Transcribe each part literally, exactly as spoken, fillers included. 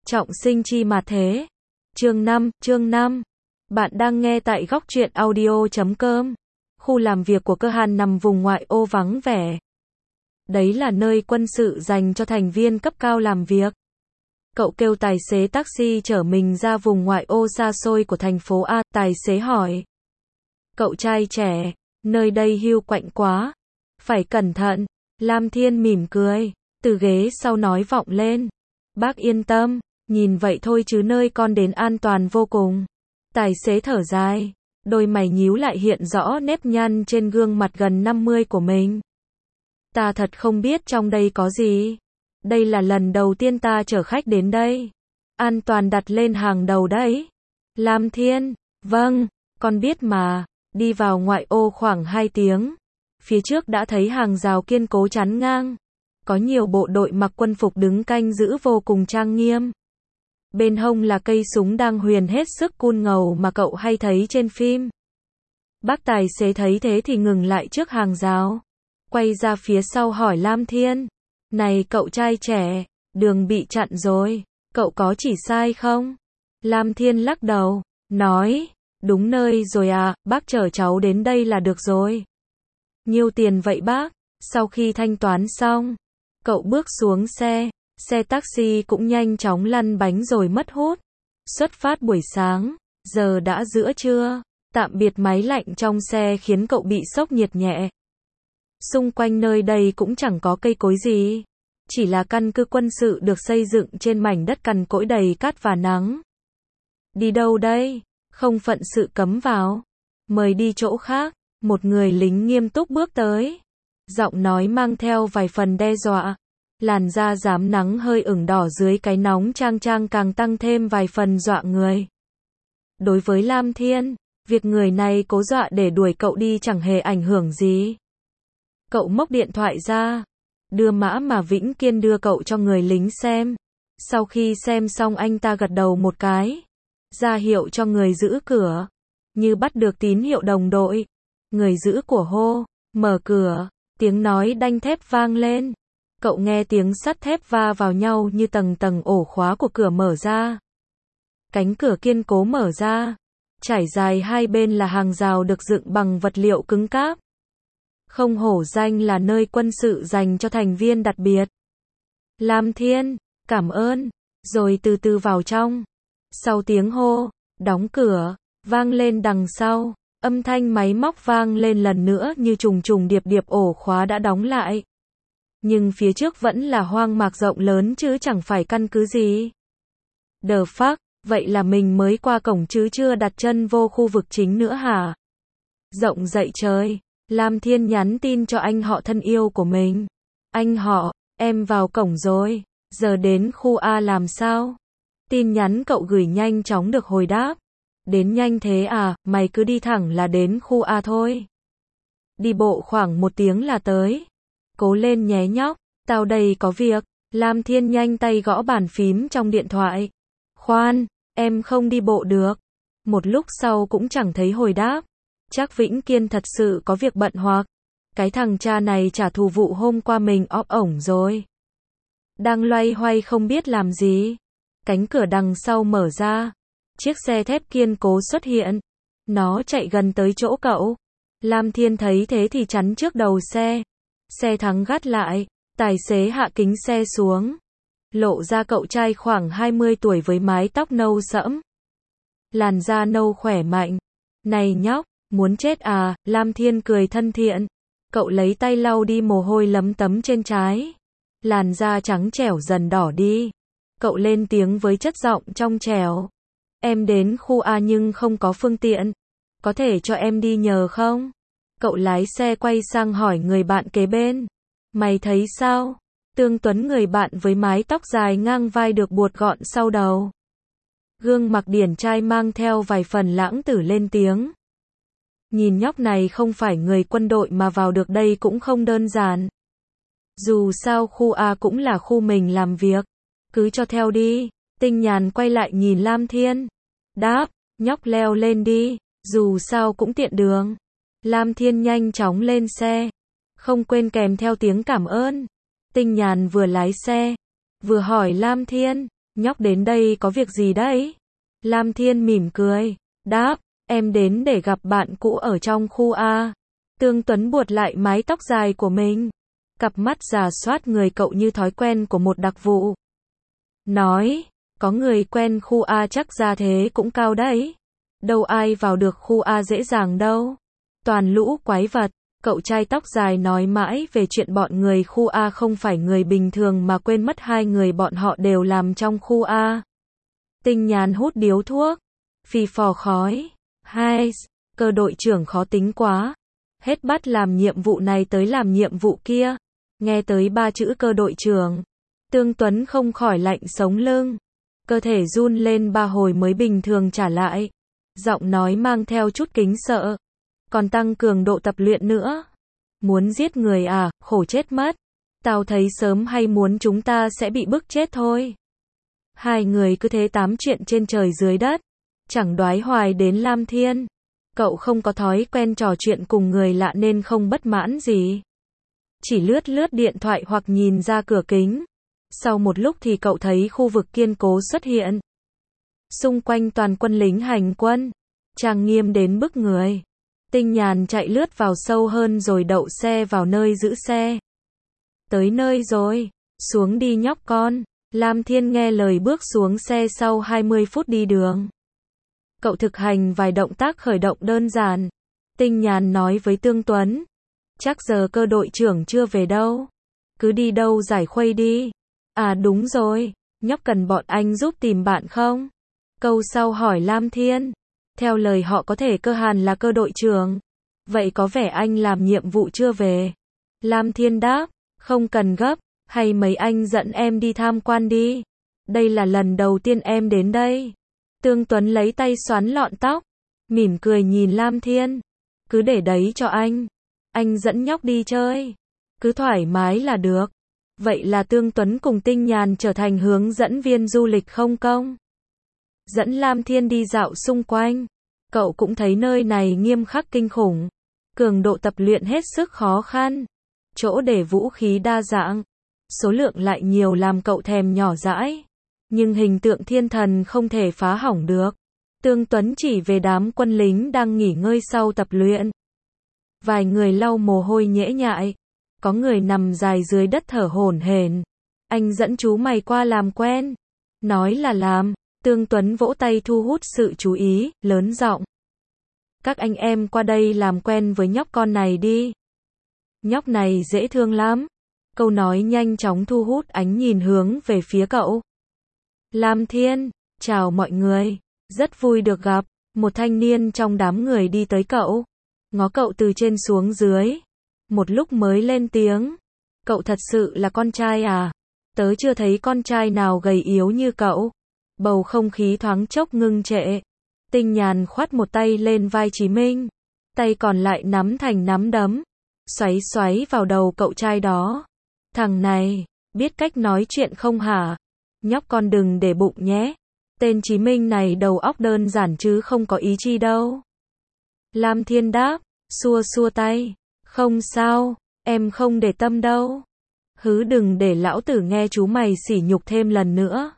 Trọng sinh chi mà thế. Chương năm, chương năm. Bạn đang nghe tại góc truyện audio chấm com. Khu làm việc của Cơ Hàn nằm vùng ngoại ô vắng vẻ. Đấy là nơi quân sự dành cho thành viên cấp cao làm việc. Cậu kêu tài xế taxi chở mình ra vùng ngoại ô xa xôi của thành phố A. Tài xế hỏi. Cậu trai trẻ, nơi đây hiu quạnh quá. Phải cẩn thận. Lam Thiên mỉm cười. Từ ghế sau nói vọng lên. Bác yên tâm, nhìn vậy thôi chứ nơi con đến an toàn vô cùng. Tài xế thở dài. Đôi mày nhíu lại hiện rõ nếp nhăn trên gương mặt gần năm mươi của mình. Ta thật không biết trong đây có gì. Đây là lần đầu tiên ta chở khách đến đây. An toàn đặt lên hàng đầu đấy. Lam Thiên, vâng, con biết mà. Đi vào ngoại ô khoảng hai tiếng. Phía trước đã thấy hàng rào kiên cố chắn ngang. Có nhiều bộ đội mặc quân phục đứng canh giữ vô cùng trang nghiêm. Bên hông là cây súng đang huyền hết sức cool ngầu mà cậu hay thấy trên phim. Bác tài xế thấy thế thì ngừng lại trước hàng rào. Quay ra phía sau hỏi Lam Thiên. Này cậu trai trẻ, đường bị chặn rồi, cậu có chỉ sai không? Lam Thiên lắc đầu, nói, đúng nơi rồi à, bác chở cháu đến đây là được rồi. Nhiêu tiền vậy bác? Sau khi thanh toán xong, cậu bước xuống xe, xe taxi cũng nhanh chóng lăn bánh rồi mất hút. Xuất phát buổi sáng, giờ đã giữa trưa, tạm biệt máy lạnh trong xe khiến cậu bị sốc nhiệt nhẹ. Xung quanh nơi đây cũng chẳng có cây cối gì, chỉ là căn cứ quân sự được xây dựng trên mảnh đất cằn cỗi đầy cát và nắng. Đi đâu đây? Không phận sự cấm vào. Mời đi chỗ khác. Một người lính nghiêm túc bước tới. Giọng nói mang theo vài phần đe dọa. Làn da rám nắng hơi ửng đỏ dưới cái nóng chang chang càng tăng thêm vài phần dọa người. Đối với Lam Thiên, việc người này cố dọa để đuổi cậu đi chẳng hề ảnh hưởng gì. Cậu móc điện thoại ra, đưa mã mà Vĩnh Kiên đưa cậu cho người lính xem. Sau khi xem xong anh ta gật đầu một cái, ra hiệu cho người giữ cửa. Như bắt được tín hiệu đồng đội, người giữ của hô, mở cửa, tiếng nói đanh thép vang lên. Cậu nghe tiếng sắt thép va vào nhau như tầng tầng ổ khóa của cửa mở ra. Cánh cửa kiên cố mở ra, trải dài hai bên là hàng rào được dựng bằng vật liệu cứng cáp. Không hổ danh là nơi quân sự dành cho thành viên đặc biệt. Lam Thiên, cảm ơn, rồi từ từ vào trong. Sau tiếng hô, đóng cửa, vang lên đằng sau, âm thanh máy móc vang lên lần nữa như trùng trùng điệp điệp ổ khóa đã đóng lại. Nhưng phía trước vẫn là hoang mạc rộng lớn chứ chẳng phải căn cứ gì. The fuck, vậy là mình mới qua cổng chứ chưa đặt chân vô khu vực chính nữa hả? Rộng dậy trời. Lam Thiên nhắn tin cho anh họ thân yêu của mình. Anh họ, em vào cổng rồi, giờ đến khu A làm sao? Tin nhắn cậu gửi nhanh chóng được hồi đáp. Đến nhanh thế à, mày cứ đi thẳng là đến khu A thôi. Đi bộ khoảng một tiếng là tới. Cố lên nhé nhóc, tao đây có việc. Lam Thiên nhanh tay gõ bàn phím trong điện thoại. Khoan, em không đi bộ được. Một lúc sau cũng chẳng thấy hồi đáp. Chắc Vĩnh Kiên thật sự có việc bận hoặc cái thằng cha này trả thù vụ hôm qua mình óp ổng rồi. Đang loay hoay không biết làm gì. Cánh cửa đằng sau mở ra. Chiếc xe thép kiên cố xuất hiện. Nó chạy gần tới chỗ cậu. Lam Thiên thấy thế thì chắn trước đầu xe. Xe thắng gắt lại. Tài xế hạ kính xe xuống. Lộ ra cậu trai khoảng hai mươi tuổi với mái tóc nâu sẫm. Làn da nâu khỏe mạnh. Này nhóc, muốn chết à? Lam Thiên cười thân thiện. Cậu lấy tay lau đi mồ hôi lấm tấm trên trán. Làn da trắng trẻo dần đỏ đi. Cậu lên tiếng với chất giọng trong trẻo. Em đến khu A nhưng không có phương tiện. Có thể cho em đi nhờ không? Cậu lái xe quay sang hỏi người bạn kế bên. Mày thấy sao? Tương Tuấn người bạn với mái tóc dài ngang vai được buộc gọn sau đầu. Gương mặt điển trai mang theo vài phần lãng tử lên tiếng. Nhìn nhóc này không phải người quân đội mà vào được đây cũng không đơn giản. Dù sao khu A cũng là khu mình làm việc. Cứ cho theo đi. Tinh Nhàn quay lại nhìn Lam Thiên. Đáp, nhóc leo lên đi. Dù sao cũng tiện đường. Lam Thiên nhanh chóng lên xe. Không quên kèm theo tiếng cảm ơn. Tinh Nhàn vừa lái xe, vừa hỏi Lam Thiên, Nhóc đến đây có việc gì đấy? Lam Thiên mỉm cười, đáp, em đến để gặp bạn cũ ở trong khu A. Tương Tuấn buột lại mái tóc dài của mình. Cặp mắt rà soát người cậu như thói quen của một đặc vụ. Nói, có người quen khu A chắc ra thế cũng cao đấy. Đâu ai vào được khu A dễ dàng đâu. Toàn lũ quái vật. Cậu trai tóc dài nói mãi về chuyện bọn người khu A không phải người bình thường mà quên mất hai người bọn họ đều làm trong khu A. Tinh Nhàn hút điếu thuốc. Phì phò khói. Hai, cơ đội trưởng khó tính quá. Hết bắt làm nhiệm vụ này tới làm nhiệm vụ kia. Nghe tới ba chữ cơ đội trưởng. Tương Tuấn không khỏi lạnh sống lưng. Cơ thể run lên ba hồi mới bình thường trả lại. Giọng nói mang theo chút kính sợ. Còn tăng cường độ tập luyện nữa. Muốn giết người à, khổ chết mất. Tao thấy sớm hay muốn chúng ta sẽ bị bức chết thôi. Hai người cứ thế tám chuyện trên trời dưới đất. Chẳng đoái hoài đến Lam Thiên. Cậu không có thói quen trò chuyện cùng người lạ nên không bất mãn gì. Chỉ lướt lướt điện thoại hoặc nhìn ra cửa kính. Sau một lúc thì cậu thấy khu vực kiên cố xuất hiện. Xung quanh toàn quân lính hành quân. Trang nghiêm đến bức người. Tinh Nhàn chạy lướt vào sâu hơn rồi đậu xe vào nơi giữ xe. Tới nơi rồi. Xuống đi nhóc con. Lam Thiên nghe lời bước xuống xe sau hai mươi phút đi đường. Cậu thực hành vài động tác khởi động đơn giản. Tinh Nhàn nói với Tương Tuấn. Chắc giờ cơ đội trưởng chưa về đâu. Cứ đi đâu giải khuây đi. À đúng rồi. Nhóc cần bọn anh giúp tìm bạn không? Câu sau hỏi Lam Thiên. Theo lời họ có thể Cơ Hàn là cơ đội trưởng. Vậy có vẻ anh làm nhiệm vụ chưa về. Lam Thiên đáp. Không cần gấp. Hay mấy anh dẫn em đi tham quan đi. Đây là lần đầu tiên em đến đây. Tương Tuấn lấy tay xoắn lọn tóc. Mỉm cười nhìn Lam Thiên. Cứ để đấy cho anh. Anh dẫn nhóc đi chơi. Cứ thoải mái là được. Vậy là Tương Tuấn cùng Tinh Nhàn trở thành hướng dẫn viên du lịch không công. Dẫn Lam Thiên đi dạo xung quanh. Cậu cũng thấy nơi này nghiêm khắc kinh khủng. Cường độ tập luyện hết sức khó khăn. Chỗ để vũ khí đa dạng. Số lượng lại nhiều làm cậu thèm nhỏ dãi. Nhưng hình tượng thiên thần không thể phá hỏng được. Tương Tuấn chỉ về đám quân lính đang nghỉ ngơi sau tập luyện. Vài người lau mồ hôi nhễ nhại. Có người nằm dài dưới đất thở hổn hển. Anh dẫn chú mày qua làm quen. Nói là làm. Tương Tuấn vỗ tay thu hút sự chú ý, lớn giọng. Các anh em qua đây làm quen với nhóc con này đi. Nhóc này dễ thương lắm. Câu nói nhanh chóng thu hút ánh nhìn hướng về phía cậu. Lam Thiên, chào mọi người. Rất vui được gặp. Một thanh niên trong đám người đi tới cậu. Ngó cậu từ trên xuống dưới. Một lúc mới lên tiếng. Cậu thật sự là con trai à? Tớ chưa thấy con trai nào gầy yếu như cậu. Bầu không khí thoáng chốc ngưng trệ. Tinh Nhàn khoát một tay lên vai Chí Minh. Tay còn lại nắm thành nắm đấm. Xoáy xoáy vào đầu cậu trai đó. Thằng này, biết cách nói chuyện không hả? Nhóc con đừng để bụng nhé. Tên Chí Minh này đầu óc đơn giản chứ không có ý chi đâu. Lam Thiên đáp, xua xua tay. Không sao, em không để tâm đâu. Hứ đừng để lão tử nghe chú mày sỉ nhục thêm lần nữa.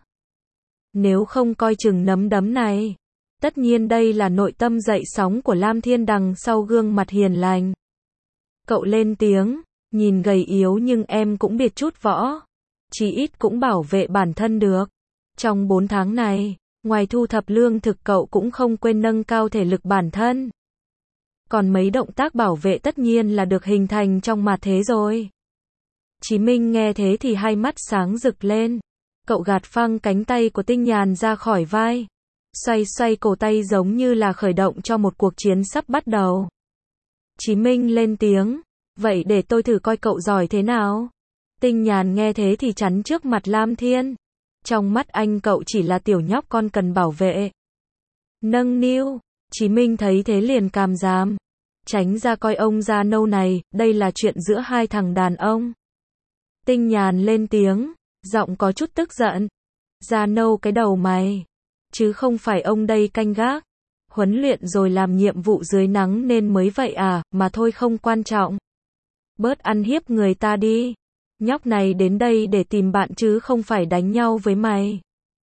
Nếu không coi chừng nấm đấm này. Tất nhiên đây là nội tâm dậy sóng của Lam Thiên đằng sau gương mặt hiền lành. Cậu lên tiếng, nhìn gầy yếu nhưng em cũng biết chút võ. Chí ít cũng bảo vệ bản thân được. Trong bốn tháng này, ngoài thu thập lương thực cậu cũng không quên nâng cao thể lực bản thân. Còn mấy động tác bảo vệ tất nhiên là được hình thành trong mặt thế rồi. Chí Minh nghe thế thì hai mắt sáng rực lên. Cậu gạt phăng cánh tay của Tinh Nhàn ra khỏi vai. Xoay xoay cổ tay giống như là khởi động cho một cuộc chiến sắp bắt đầu. Chí Minh lên tiếng. Vậy để tôi thử coi cậu giỏi thế nào. Tinh Nhàn nghe thế thì chắn trước mặt Lam Thiên. Trong mắt anh cậu chỉ là tiểu nhóc con cần bảo vệ. Nâng niu. Chí Minh thấy thế liền càm ràm. Tránh ra coi ông già nâu này, đây là chuyện giữa hai thằng đàn ông. Tinh Nhàn lên tiếng, giọng có chút tức giận. Già nâu cái đầu mày. Chứ không phải ông đây canh gác. Huấn luyện rồi làm nhiệm vụ dưới nắng nên mới vậy à, mà thôi không quan trọng. Bớt ăn hiếp người ta đi. Nhóc này đến đây để tìm bạn chứ không phải đánh nhau với mày.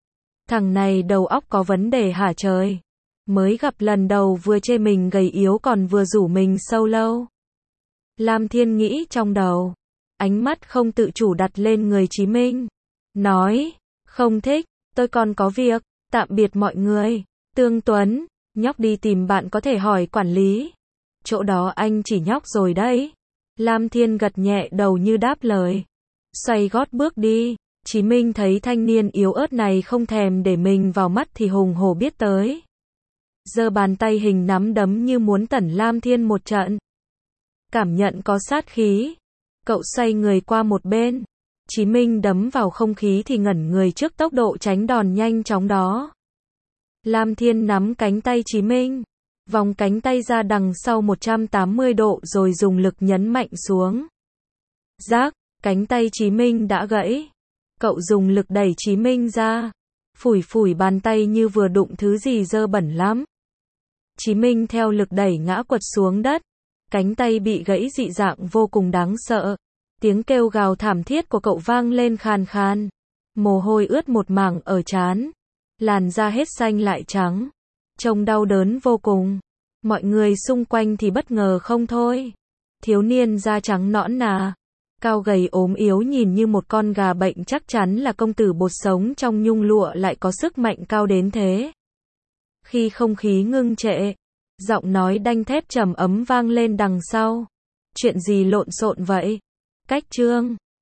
Thằng này đầu óc có vấn đề hả trời? Mới gặp lần đầu vừa chê mình gầy yếu còn vừa rủ mình sâu lâu. Lam Thiên nghĩ trong đầu. Ánh mắt không tự chủ đặt lên người Chí Minh. Nói, không thích, tôi còn có việc, tạm biệt mọi người. Tương Tuấn, nhóc đi tìm bạn có thể hỏi quản lý. Chỗ đó anh chỉ nhóc rồi đấy. Lam Thiên gật nhẹ đầu như đáp lời. Xoay gót bước đi. Chí Minh thấy thanh niên yếu ớt này không thèm để mình vào mắt thì hùng hổ biết tới. Giơ bàn tay hình nắm đấm như muốn tẩn Lam Thiên một trận. Cảm nhận có sát khí. Cậu xoay người qua một bên. Chí Minh đấm vào không khí thì ngẩn người trước tốc độ tránh đòn nhanh chóng đó. Lam Thiên nắm cánh tay Chí Minh. Vòng cánh tay ra đằng sau một trăm tám mươi độ rồi dùng lực nhấn mạnh xuống. Rác, cánh tay Chí Minh đã gãy. Cậu dùng lực đẩy Chí Minh ra. Phủi phủi bàn tay như vừa đụng thứ gì dơ bẩn lắm. Chí Minh theo lực đẩy ngã quật xuống đất. Cánh tay bị gãy dị dạng vô cùng đáng sợ. Tiếng kêu gào thảm thiết của cậu vang lên khàn khàn. Mồ hôi ướt một mảng ở trán. Làn da hết xanh lại trắng. Trông đau đớn vô cùng. Mọi người xung quanh thì bất ngờ không thôi. Thiếu niên da trắng nõn nà. Cao gầy ốm yếu nhìn như một con gà bệnh chắc chắn là công tử bột sống trong nhung lụa lại có sức mạnh cao đến thế. Khi không khí ngưng trệ, giọng nói đanh thép trầm ấm vang lên đằng sau. Chuyện gì lộn xộn vậy? Cách chương